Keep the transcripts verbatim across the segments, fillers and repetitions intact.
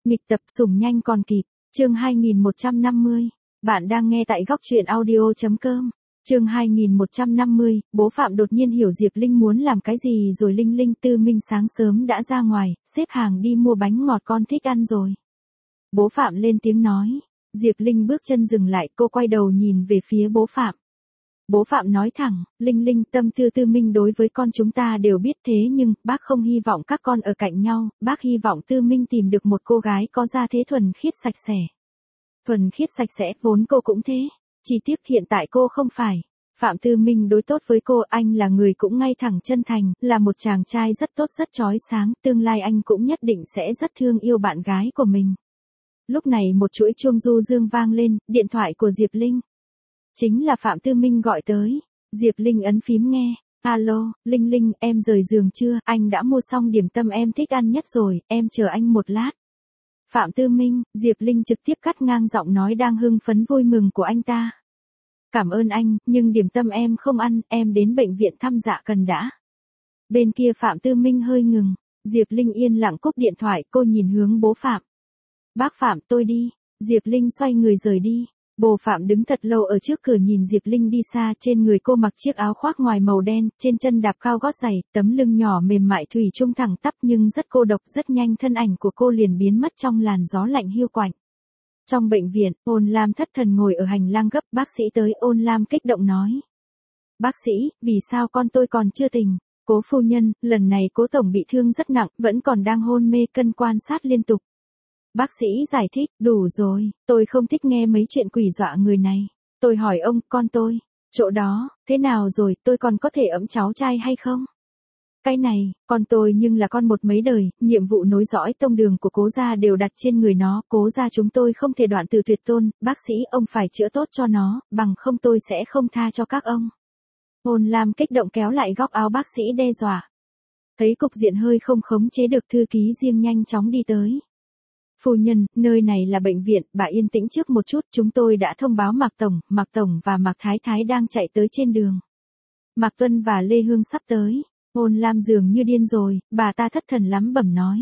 Nghịch tập sủng nhanh còn kịp, chương hai nghìn một trăm năm mươi. Bạn đang nghe tại góc truyện audio.com. Chương hai nghìn một trăm năm mươi, bố Phạm đột nhiên hiểu Diệp Linh muốn làm cái gì rồi. Linh Linh Tư Minh sáng sớm đã ra ngoài, xếp hàng đi mua bánh ngọt con thích ăn rồi. Bố Phạm lên tiếng nói. Diệp Linh bước chân dừng lại, cô quay đầu nhìn về phía bố Phạm. Bố Phạm nói thẳng, Linh Linh, tâm tư Tư Minh đối với con chúng ta đều biết, thế nhưng, bác không hy vọng các con ở cạnh nhau, bác hy vọng Tư Minh tìm được một cô gái có gia thế thuần khiết sạch sẽ. Thuần khiết sạch sẽ, vốn cô cũng thế. Chỉ tiếc hiện tại cô không phải. Phạm Tư Minh đối tốt với cô, anh là người cũng ngay thẳng chân thành, là một chàng trai rất tốt rất chói sáng, tương lai anh cũng nhất định sẽ rất thương yêu bạn gái của mình. Lúc này một chuỗi chuông du dương vang lên, điện thoại của Diệp Linh. Chính là Phạm Tư Minh gọi tới. Diệp Linh ấn phím nghe. Alo, Linh Linh, em rời giường chưa? Anh đã mua xong điểm tâm em thích ăn nhất rồi, em chờ anh một lát. Phạm Tư Minh, Diệp Linh trực tiếp cắt ngang giọng nói đang hưng phấn vui mừng của anh ta. Cảm ơn anh, nhưng điểm tâm em không ăn, em đến bệnh viện thăm Dạ Cần đã. Bên kia Phạm Tư Minh hơi ngừng. Diệp Linh yên lặng cúp điện thoại, cô nhìn hướng bố Phạm. Bác Phạm, tôi đi. Diệp Linh xoay người rời đi. Bố Phạm đứng thật lâu ở trước cửa nhìn Diệp Linh đi xa, trên người cô mặc chiếc áo khoác ngoài màu đen, trên chân đạp cao gót giày, tấm lưng nhỏ mềm mại thủy chung thẳng tắp nhưng rất cô độc, rất nhanh thân ảnh của cô liền biến mất trong làn gió lạnh hiu quạnh. Trong bệnh viện, Ôn Lam thất thần ngồi ở hành lang gấp, bác sĩ tới, Ôn Lam kích động nói. Bác sĩ, vì sao con tôi còn chưa tỉnh? Cố phu nhân, lần này cố tổng bị thương rất nặng, vẫn còn đang hôn mê, cần quan sát liên tục. Bác sĩ giải thích, đủ rồi, tôi không thích nghe mấy chuyện quỷ dọa người này. Tôi hỏi ông, con tôi, chỗ đó, thế nào rồi, tôi còn có thể ẵm cháu trai hay không? Cái này, con tôi nhưng là con một mấy đời, nhiệm vụ nối dõi tông đường của cố gia đều đặt trên người nó, cố gia chúng tôi không thể đoạn từ tuyệt tôn, bác sĩ ông phải chữa tốt cho nó, bằng không tôi sẽ không tha cho các ông. Ôn Lam kích động kéo lại góc áo bác sĩ đe dọa. Thấy cục diện hơi không khống chế được, thư ký riêng nhanh chóng đi tới. Phu nhân, nơi này là bệnh viện, bà yên tĩnh trước một chút, chúng tôi đã thông báo Mạc Tổng, Mạc Tổng và Mạc Thái Thái đang chạy tới trên đường. Mạc Tuân và Lê Hương sắp tới. Ôn Lam dường như điên rồi, bà ta thất thần lắm bẩm nói.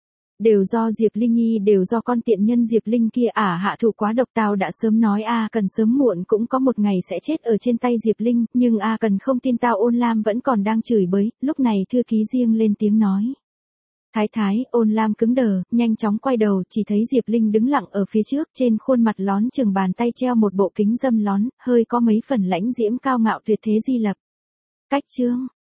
Đều do Diệp Linh Nhi, đều do con tiện nhân Diệp Linh kia, ả hạ thủ quá độc, tao đã sớm nói a cần sớm muộn cũng có một ngày sẽ chết ở trên tay Diệp Linh, nhưng a cần không tin tao. Ôn Lam vẫn còn đang chửi bới, lúc này thư ký riêng lên tiếng nói. Thái Thái, Ôn Lam cứng đờ, nhanh chóng quay đầu, chỉ thấy Diệp Linh đứng lặng ở phía trước, trên khuôn mặt lón chừng bàn tay treo một bộ kính dâm lón, hơi có mấy phần lãnh diễm cao ngạo tuyệt thế di lập. Cách chương